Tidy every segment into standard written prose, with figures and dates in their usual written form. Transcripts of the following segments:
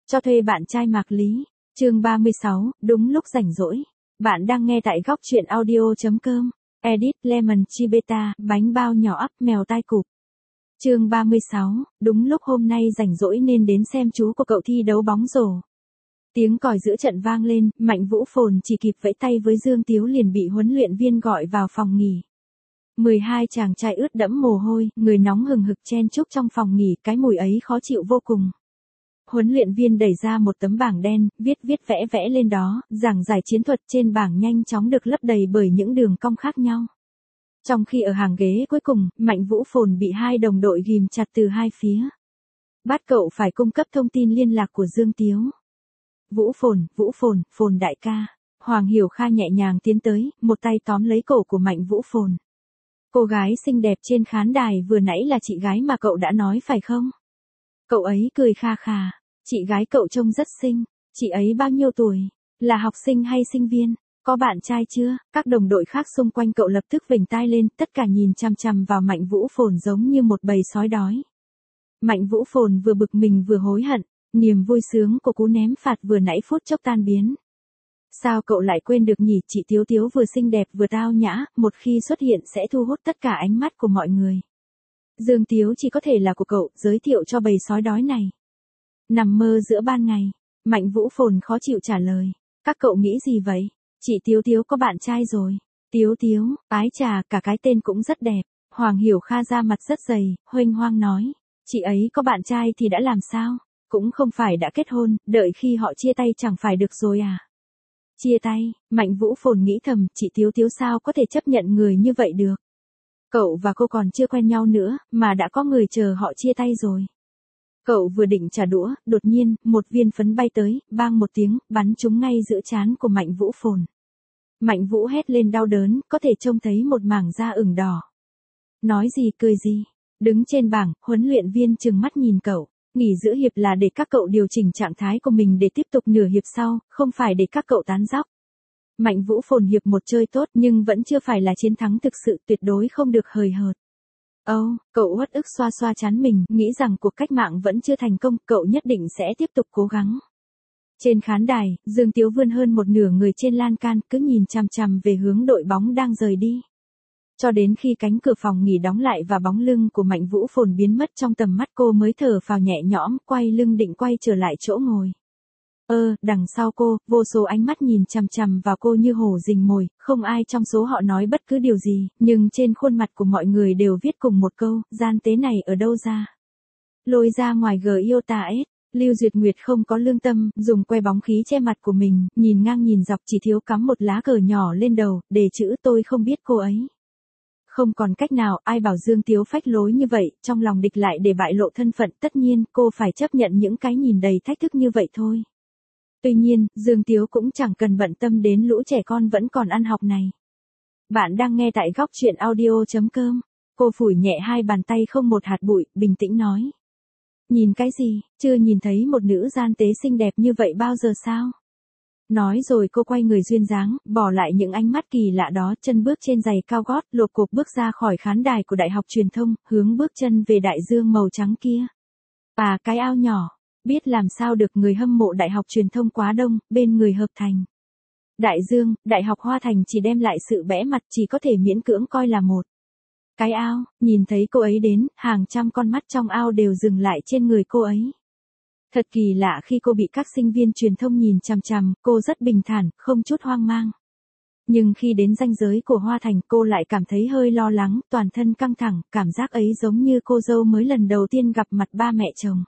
Cho thuê bạn trai Mạc Lý. Chương 36, đúng lúc rảnh rỗi. Bạn đang nghe tại góc truyện audio.com. Edit Lemon Chibeta, bánh bao nhỏ ắp mèo tai cụp. Chương 36, đúng lúc hôm nay rảnh rỗi nên đến xem chú của cậu thi đấu bóng rổ. Tiếng còi giữa trận vang lên, Mạnh Vũ Phồn chỉ kịp vẫy tay với Dương Tiếu liền bị huấn luyện viên gọi vào phòng nghỉ. 12 chàng trai ướt đẫm mồ hôi, người nóng hừng hực chen chúc trong phòng nghỉ, cái mùi ấy khó chịu vô cùng. Huấn luyện viên đẩy ra một tấm bảng đen, viết vẽ lên đó, giảng giải chiến thuật trên bảng nhanh chóng được lấp đầy bởi những đường cong khác nhau. Trong khi ở hàng ghế cuối cùng, Mạnh Vũ Phồn bị hai đồng đội ghim chặt từ hai phía. Bắt cậu phải cung cấp thông tin liên lạc của Dương Tiếu. Vũ Phồn, Phồn đại ca. Hoàng Hiểu Kha nhẹ nhàng tiến tới, một tay tóm lấy cổ của Mạnh Vũ Phồn. Cô gái xinh đẹp trên khán đài vừa nãy là chị gái mà cậu đã nói phải không? Cậu ấy cười kha khà. Chị gái cậu trông rất xinh. Chị ấy bao nhiêu tuổi? Là học sinh hay sinh viên? Có bạn trai chưa? Các đồng đội khác xung quanh cậu lập tức vểnh tai lên, tất cả nhìn chằm chằm vào Mạnh Vũ Phồn giống như một bầy sói đói. Mạnh Vũ Phồn vừa bực mình vừa hối hận, niềm vui sướng của cú ném phạt vừa nãy phút chốc tan biến. Sao cậu lại quên được nhỉ, chị Tiếu Tiếu vừa xinh đẹp vừa tao nhã, một khi xuất hiện sẽ thu hút tất cả ánh mắt của mọi người. Dương Tiếu chỉ có thể là của cậu, giới thiệu cho bầy sói đói này. Nằm mơ giữa ban ngày, Mạnh Vũ Phồn khó chịu trả lời. Các cậu nghĩ gì vậy? Chị Tiếu Tiếu có bạn trai rồi. Tiếu Tiếu, ái chà, cả cái tên cũng rất đẹp. Hoàng Hiểu Kha ra mặt rất dày, huênh hoang nói. Chị ấy có bạn trai thì đã làm sao? Cũng không phải đã kết hôn, đợi khi họ chia tay chẳng phải được rồi à? Chia tay, Mạnh Vũ Phồn nghĩ thầm, chị Tiếu Tiếu sao có thể chấp nhận người như vậy được? Cậu và cô còn chưa quen nhau nữa, mà đã có người chờ họ chia tay rồi. Cậu vừa định trả đũa, đột nhiên, một viên phấn bay tới, bang một tiếng, bắn trúng ngay giữa trán của Mạnh Vũ Phồn. Mạnh Vũ hét lên đau đớn, có thể trông thấy một mảng da ửng đỏ. Nói gì cười gì? Đứng trên bảng, huấn luyện viên trừng mắt nhìn cậu. Nghỉ giữa hiệp là để các cậu điều chỉnh trạng thái của mình để tiếp tục nửa hiệp sau, không phải để các cậu tán dóc. Mạnh Vũ Phồn hiệp một chơi tốt nhưng vẫn chưa phải là chiến thắng thực sự, tuyệt đối không được hời hợt. Cậu uất ức xoa xoa trán mình, nghĩ rằng cuộc cách mạng vẫn chưa thành công, cậu nhất định sẽ tiếp tục cố gắng. Trên khán đài, Dương Tiếu vươn hơn một nửa người trên lan can, cứ nhìn chằm chằm về hướng đội bóng đang rời đi. Cho đến khi cánh cửa phòng nghỉ đóng lại và bóng lưng của Mạnh Vũ Phồn biến mất trong tầm mắt cô mới thở phào nhẹ nhõm, quay lưng định quay trở lại chỗ ngồi. Đằng sau cô, vô số ánh mắt nhìn chằm chằm vào cô như hổ rình mồi, không ai trong số họ nói bất cứ điều gì, nhưng trên khuôn mặt của mọi người đều viết cùng một câu, gian tế này ở đâu ra? Lôi ra ngoài GIOTA-S. Lưu Duyệt Nguyệt không có lương tâm, dùng que bóng khí che mặt của mình, nhìn ngang nhìn dọc chỉ thiếu cắm một lá cờ nhỏ lên đầu, để chữ tôi không biết cô ấy. Không còn cách nào, ai bảo Dương Tiếu phách lối như vậy, trong lòng địch lại để bại lộ thân phận, tất nhiên, cô phải chấp nhận những cái nhìn đầy thách thức như vậy thôi. Tuy nhiên, Dương Tiếu cũng chẳng cần bận tâm đến lũ trẻ con vẫn còn ăn học này. Bạn đang nghe tại góc truyện audio.com. Cô phủi nhẹ hai bàn tay không một hạt bụi, bình tĩnh nói. Nhìn cái gì, chưa nhìn thấy một nữ gian tế xinh đẹp như vậy bao giờ sao? Nói rồi cô quay người duyên dáng, bỏ lại những ánh mắt kỳ lạ đó, chân bước trên giày cao gót, lộp cộp bước ra khỏi khán đài của Đại học Truyền thông, hướng bước chân về đại dương màu trắng kia. Cái ao nhỏ. Biết làm sao được, người hâm mộ Đại học Truyền thông quá đông, bên người Hợp Thành. Đại Dương, Đại học Hoa Thành chỉ đem lại sự bẽ mặt, chỉ có thể miễn cưỡng coi là một. Cái ao, nhìn thấy cô ấy đến, hàng trăm con mắt trong ao đều dừng lại trên người cô ấy. Thật kỳ lạ, khi cô bị các sinh viên truyền thông nhìn chằm chằm, cô rất bình thản, không chút hoang mang. Nhưng khi đến ranh giới của Hoa Thành, cô lại cảm thấy hơi lo lắng, toàn thân căng thẳng, cảm giác ấy giống như cô dâu mới lần đầu tiên gặp mặt ba mẹ chồng.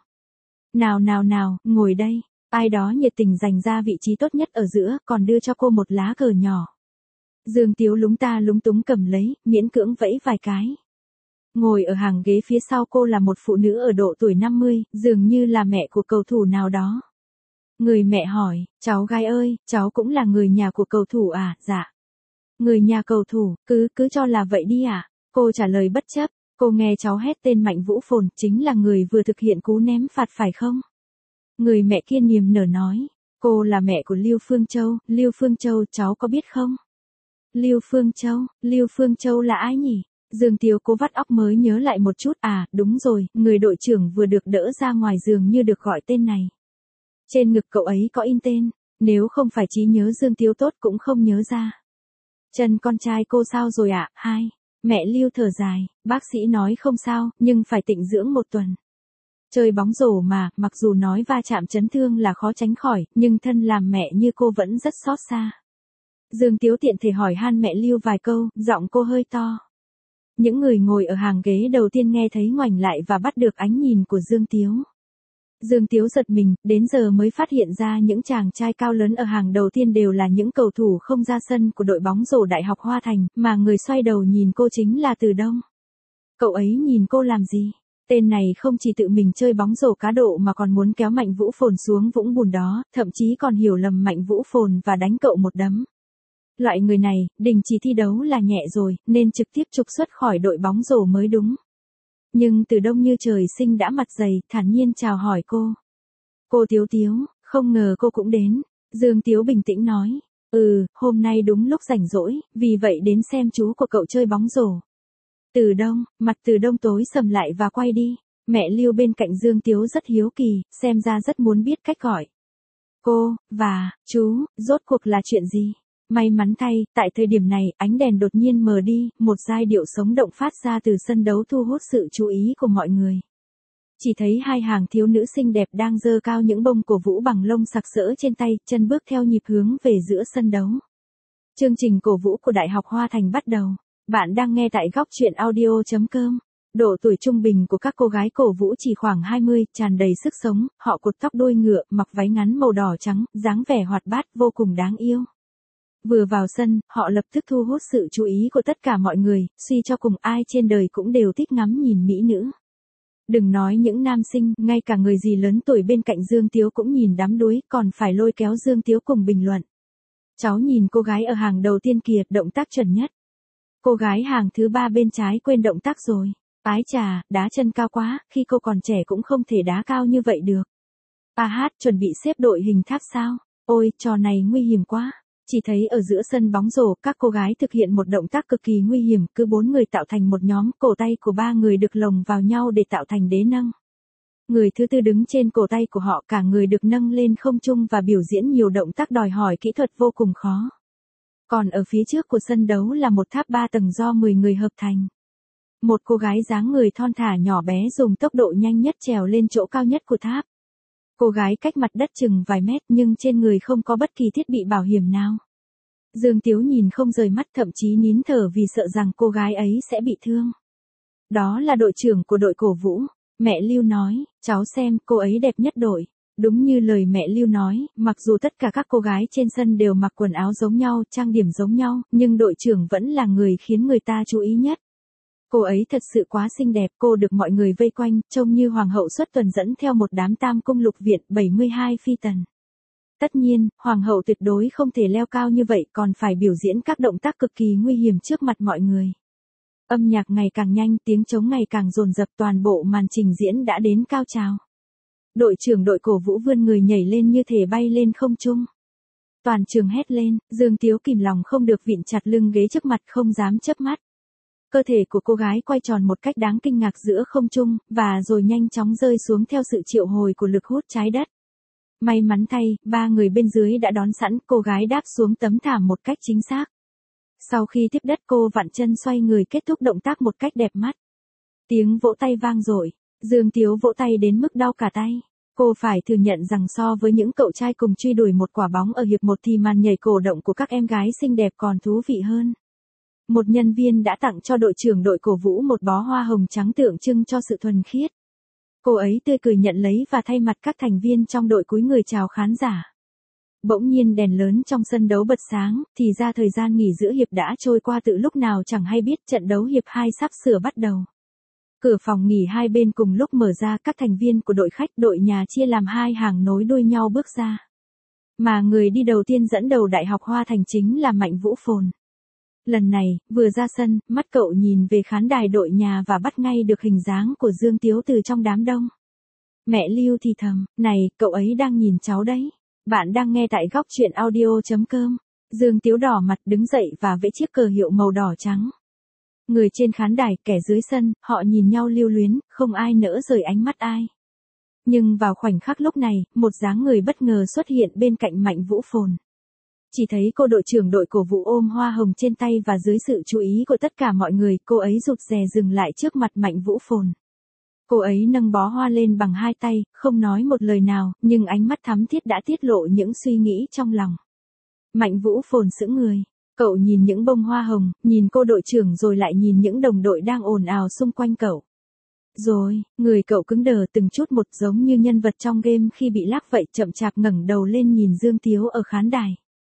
Nào, ngồi đây. Ai đó nhiệt tình dành ra vị trí tốt nhất ở giữa, còn đưa cho cô một lá cờ nhỏ. Dương Tiếu lúng ta lúng túng cầm lấy, miễn cưỡng vẫy vài cái. Ngồi ở hàng ghế phía sau cô là một phụ nữ ở độ tuổi 50, dường như là mẹ của cầu thủ nào đó. Người mẹ hỏi, cháu gái ơi, cháu cũng là người nhà của cầu thủ à? Dạ. Người nhà cầu thủ, cứ cho là vậy đi à? Cô trả lời bất chấp. Cô nghe cháu hét tên Mạnh Vũ Phồn, chính là người vừa thực hiện cú ném phạt phải không? Người mẹ kia niềm nở nói, cô là mẹ của Lưu Phương Châu, cháu có biết không? Lưu Phương Châu là ai nhỉ? Dương Tiếu cố vắt óc mới nhớ lại một chút, đúng rồi, người đội trưởng vừa được đỡ ra ngoài giường như được gọi tên này. Trên ngực cậu ấy có in tên, nếu không phải trí nhớ Dương Tiếu tốt cũng không nhớ ra. Chân con trai cô sao rồi ạ? Hai. Mẹ Lưu thở dài, bác sĩ nói không sao, nhưng phải tịnh dưỡng 1 tuần. Chơi bóng rổ mà, mặc dù nói va chạm chấn thương là khó tránh khỏi, nhưng thân làm mẹ như cô vẫn rất xót xa. Dương Tiếu tiện thể hỏi han mẹ Lưu vài câu, giọng cô hơi to. Những người ngồi ở hàng ghế đầu tiên nghe thấy ngoảnh lại và bắt được ánh nhìn của Dương Tiếu. Dương Tiếu giật mình, đến giờ mới phát hiện ra những chàng trai cao lớn ở hàng đầu tiên đều là những cầu thủ không ra sân của đội bóng rổ Đại học Hoa Thành, mà người xoay đầu nhìn cô chính là Từ Đông. Cậu ấy nhìn cô làm gì? Tên này không chỉ tự mình chơi bóng rổ cá độ mà còn muốn kéo Mạnh Vũ Phồn xuống vũng bùn đó, thậm chí còn hiểu lầm Mạnh Vũ Phồn và đánh cậu một đấm. Loại người này, đình chỉ thi đấu là nhẹ rồi, nên trực tiếp trục xuất khỏi đội bóng rổ mới đúng. Nhưng Từ Đông như trời sinh đã mặt dày, thản nhiên chào hỏi cô. Cô Tiếu Tiếu, không ngờ cô cũng đến. Dương Tiếu bình tĩnh nói. Hôm nay đúng lúc rảnh rỗi, vì vậy đến xem chú của cậu chơi bóng rổ. Từ Đông, mặt Từ Đông tối sầm lại và quay đi. Mẹ Lưu bên cạnh Dương Tiếu rất hiếu kỳ, xem ra rất muốn biết cách gọi. Cô, và, chú, rốt cuộc là chuyện gì? May mắn thay, tại thời điểm này, ánh đèn đột nhiên mờ đi, một giai điệu sống động phát ra từ sân đấu thu hút sự chú ý của mọi người. Chỉ thấy 2 hàng thiếu nữ xinh đẹp đang giơ cao những bông cổ vũ bằng lông sặc sỡ trên tay, chân bước theo nhịp hướng về giữa sân đấu. Chương trình cổ vũ của Đại học Hoa Thành bắt đầu. Bạn đang nghe tại góc truyện audio.com. Độ tuổi trung bình của các cô gái cổ vũ chỉ khoảng 20, tràn đầy sức sống, họ cột tóc đuôi ngựa, mặc váy ngắn màu đỏ trắng, dáng vẻ hoạt bát vô cùng đáng yêu. Vừa vào sân, họ lập tức thu hút sự chú ý của tất cả mọi người, suy cho cùng ai trên đời cũng đều thích ngắm nhìn mỹ nữ. Đừng nói những nam sinh, ngay cả người gì lớn tuổi bên cạnh Dương Tiếu cũng nhìn đắm đuối, còn phải lôi kéo Dương Tiếu cùng bình luận. Cháu nhìn cô gái ở hàng đầu tiên kìa, động tác chuẩn nhất. Cô gái hàng thứ 3 bên trái quên động tác rồi. Ái chà, đá chân cao quá, khi cô còn trẻ cũng không thể đá cao như vậy được. Chuẩn bị xếp đội hình tháp sao? Ôi, trò này nguy hiểm quá. Chỉ thấy ở giữa sân bóng rổ, các cô gái thực hiện một động tác cực kỳ nguy hiểm, cứ 4 người tạo thành một nhóm, cổ tay của 3 người được lồng vào nhau để tạo thành đế nâng. Người thứ tư đứng trên cổ tay của họ, cả người được nâng lên không trung và biểu diễn nhiều động tác đòi hỏi kỹ thuật vô cùng khó. Còn ở phía trước của sân đấu là một tháp 3 tầng do 10 người hợp thành. Một cô gái dáng người thon thả nhỏ bé dùng tốc độ nhanh nhất trèo lên chỗ cao nhất của tháp. Cô gái cách mặt đất chừng vài mét nhưng trên người không có bất kỳ thiết bị bảo hiểm nào. Dương Tiếu nhìn không rời mắt, thậm chí nín thở vì sợ rằng cô gái ấy sẽ bị thương. Đó là đội trưởng của đội cổ vũ. Mẹ Lưu nói, cháu xem, cô ấy đẹp nhất đội. Đúng như lời mẹ Lưu nói, mặc dù tất cả các cô gái trên sân đều mặc quần áo giống nhau, trang điểm giống nhau, nhưng đội trưởng vẫn là người khiến người ta chú ý nhất. Cô ấy thật sự quá xinh đẹp, cô được mọi người vây quanh, trông như hoàng hậu xuất tuần dẫn theo một đám tam cung lục viện, 72 phi tần. Tất nhiên, hoàng hậu tuyệt đối không thể leo cao như vậy, còn phải biểu diễn các động tác cực kỳ nguy hiểm trước mặt mọi người. Âm nhạc ngày càng nhanh, tiếng trống ngày càng dồn dập, toàn bộ màn trình diễn đã đến cao trào. Đội trưởng đội cổ vũ vươn người nhảy lên như thể bay lên không trung. Toàn trường hét lên, Dương Tiếu kìm lòng không được vịn chặt lưng ghế trước mặt không dám chớp mắt. Cơ thể của cô gái quay tròn một cách đáng kinh ngạc giữa không trung, và rồi nhanh chóng rơi xuống theo sự triệu hồi của lực hút trái đất. May mắn thay, 3 người bên dưới đã đón sẵn, cô gái đáp xuống tấm thảm một cách chính xác. Sau khi tiếp đất cô vặn chân xoay người kết thúc động tác một cách đẹp mắt. Tiếng vỗ tay vang dội, Dương Tiếu vỗ tay đến mức đau cả tay. Cô phải thừa nhận rằng so với những cậu trai cùng truy đuổi một quả bóng ở hiệp 1 thì màn nhảy cổ động của các em gái xinh đẹp còn thú vị hơn. Một nhân viên đã tặng cho đội trưởng đội cổ vũ một bó hoa hồng trắng tượng trưng cho sự thuần khiết. Cô ấy tươi cười nhận lấy và thay mặt các thành viên trong đội cúi người chào khán giả. Bỗng nhiên đèn lớn trong sân đấu bật sáng, thì ra thời gian nghỉ giữa hiệp đã trôi qua từ lúc nào chẳng hay biết, trận đấu hiệp 2 sắp sửa bắt đầu. Cửa phòng nghỉ hai bên cùng lúc mở ra, các thành viên của đội khách đội nhà chia làm 2 hàng nối đuôi nhau bước ra. Mà người đi đầu tiên dẫn đầu Đại học Hoa Thành chính là Mạnh Vũ Phồn. Lần này, vừa ra sân, mắt cậu nhìn về khán đài đội nhà và bắt ngay được hình dáng của Dương Tiếu từ trong đám đông. Mẹ Lưu thì thầm, này, cậu ấy đang nhìn cháu đấy. Bạn đang nghe tại góc truyện audio.com. Dương Tiếu đỏ mặt đứng dậy và vẫy chiếc cờ hiệu màu đỏ trắng. Người trên khán đài, kẻ dưới sân, họ nhìn nhau lưu luyến, không ai nỡ rời ánh mắt ai. Nhưng vào khoảnh khắc lúc này, một dáng người bất ngờ xuất hiện bên cạnh Mạnh Vũ Phồn. Chỉ thấy cô đội trưởng đội cổ vũ ôm hoa hồng trên tay và dưới sự chú ý của tất cả mọi người, cô ấy rụt rè dừng lại trước mặt Mạnh Vũ Phồn. Cô ấy nâng bó hoa lên bằng hai tay, không nói một lời nào, nhưng ánh mắt thắm thiết đã tiết lộ những suy nghĩ trong lòng. Mạnh Vũ Phồn sững người. Cậu nhìn những bông hoa hồng, nhìn cô đội trưởng rồi lại nhìn những đồng đội đang ồn ào xung quanh cậu. Rồi, người cậu cứng đờ từng chút một giống như nhân vật trong game khi bị lắc vậy, chậm chạp ngẩng đầu lên nhìn Dương Tiếu ở khán đài.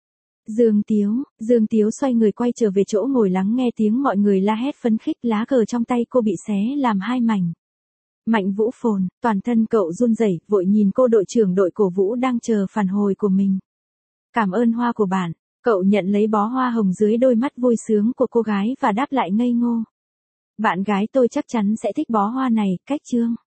Dương Tiếu xoay người quay trở về chỗ ngồi lắng nghe tiếng mọi người la hét phấn khích, lá cờ trong tay cô bị xé làm hai mảnh. Mạnh Vũ Phồn, toàn thân cậu run rẩy, vội nhìn cô đội trưởng đội cổ vũ đang chờ phản hồi của mình. Cảm ơn hoa của bạn, cậu nhận lấy bó hoa hồng dưới đôi mắt vui sướng của cô gái và đáp lại ngây ngô. Bạn gái tôi chắc chắn sẽ thích bó hoa này, cách Trương.